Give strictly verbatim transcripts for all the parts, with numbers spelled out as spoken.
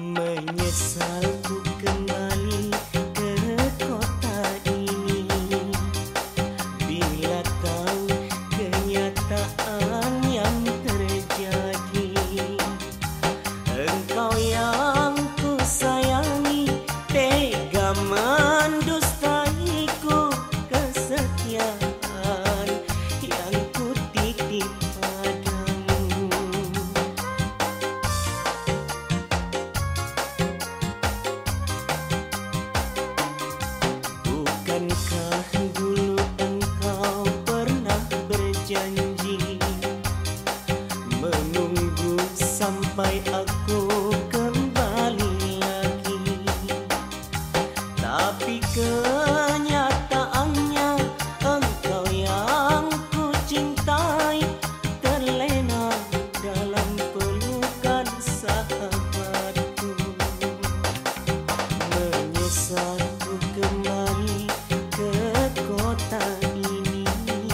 Menyesal ku kembali ke kota ini bila tahu kenyataan yang terjadi. Engkau yang ku sayangi tega mendustaiku kesetiaan yang ku titip padamu. Bukankah dulu engkau pernah berjanji menunggu sampai aku kembali lagi? Tapi kenyataannya engkau yang ku cintai terlena dalam pelukan sahabatku. Menyesal ku kembali ke kota ini.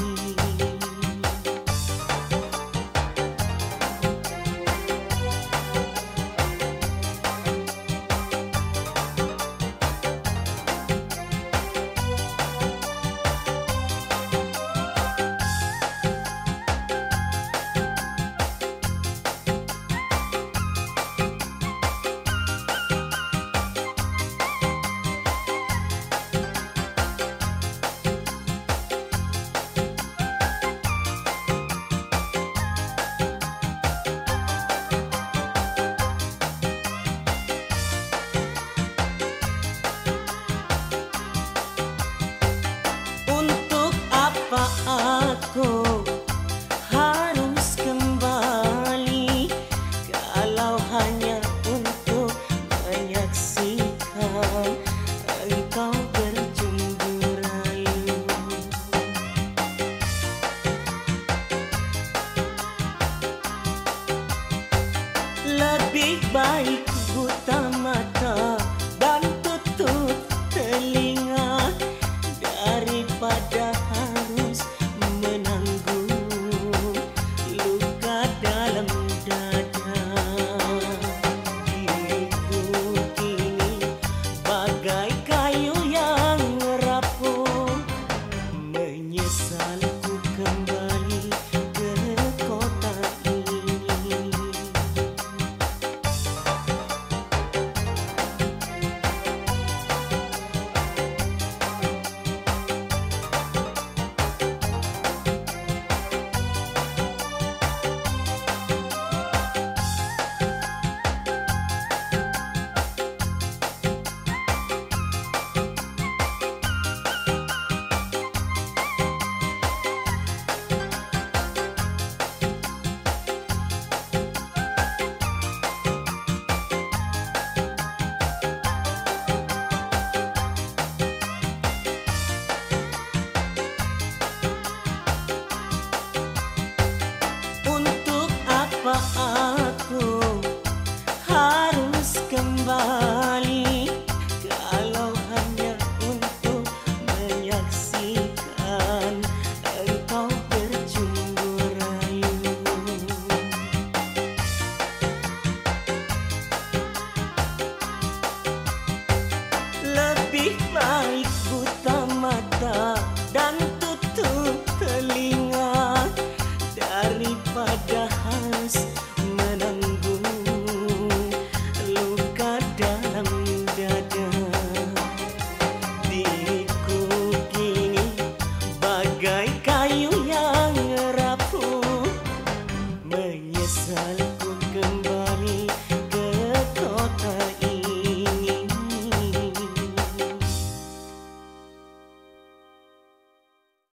Untuk apa aku harus kembali kalau hanya untuk menyaksikan engkau bercumbu rayu? Lebih baik buta mata dan tutup telinga daripada harus menanggung luka dalam dada. Diriku kini bagai kayu yang rapuh. Menyesal ku kembali ke kota ini. Untuk apa aku